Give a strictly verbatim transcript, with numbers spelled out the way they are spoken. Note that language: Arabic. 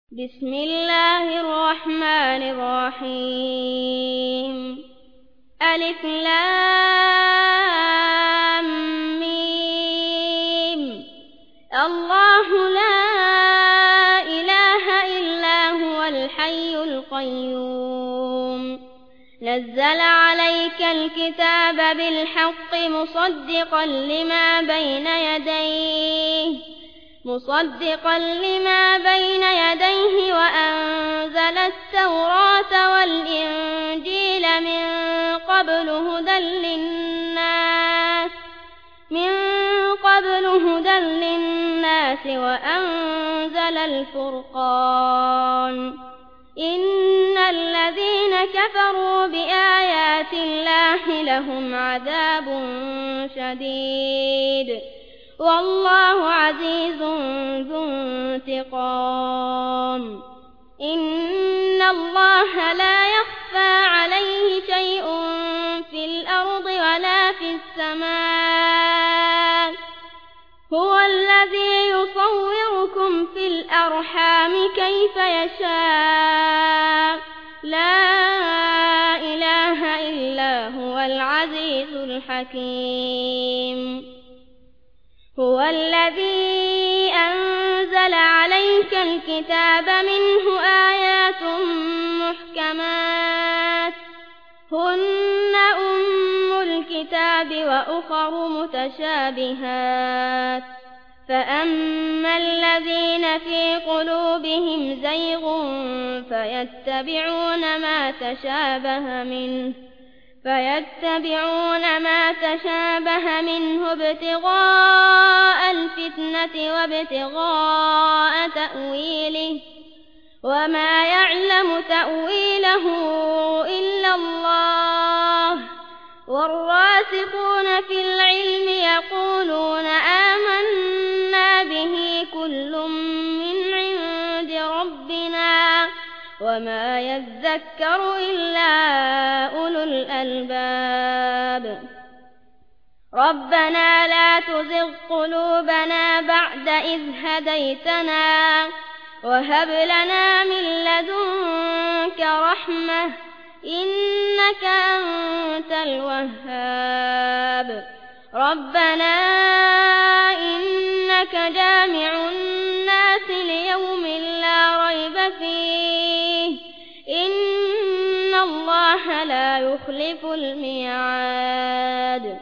بسم الله الرحمن الرحيم ألف لام ميم الله لا إله إلا هو الحي القيوم نزل عليك الكتاب بالحق مصدقا لما بين يديه مصدقا لما بين يديه وأنزل التوراة والإنجيل من قبل هدى للناس من قبل هدى للناس وأنزل الفرقان إن الذين كفروا بآيات الله لهم عذاب شديد والله عزيز ذو انتقام إن الله لا يخفى عليه شيء في الأرض ولا في السماء هو الذي يصوركم في الأرحام كيف يشاء لا إله إلا هو العزيز الحكيم هو الذي أنزل عليك الكتاب منه آيات محكمات هن أم الكتاب وأخر متشابهات فأما الذين في قلوبهم زيغ فيتبعون ما تشابه منه فيتبعون ما تشابه منه ابتغاء الفتنة وابتغاء تأويله وما يعلم تأويله إلا الله والراسخون في العلم يقولون آمنا به كل من عند ربنا وما يذكر إلا أولو الألباب ربنا لا تزغ قلوبنا بعد إذ هديتنا وهب لنا من لدنك رحمة إنك أنت الوهاب ربنا إنك جامع الناس ليوم لا ريب فيه إن الله لا يخلف الميعاد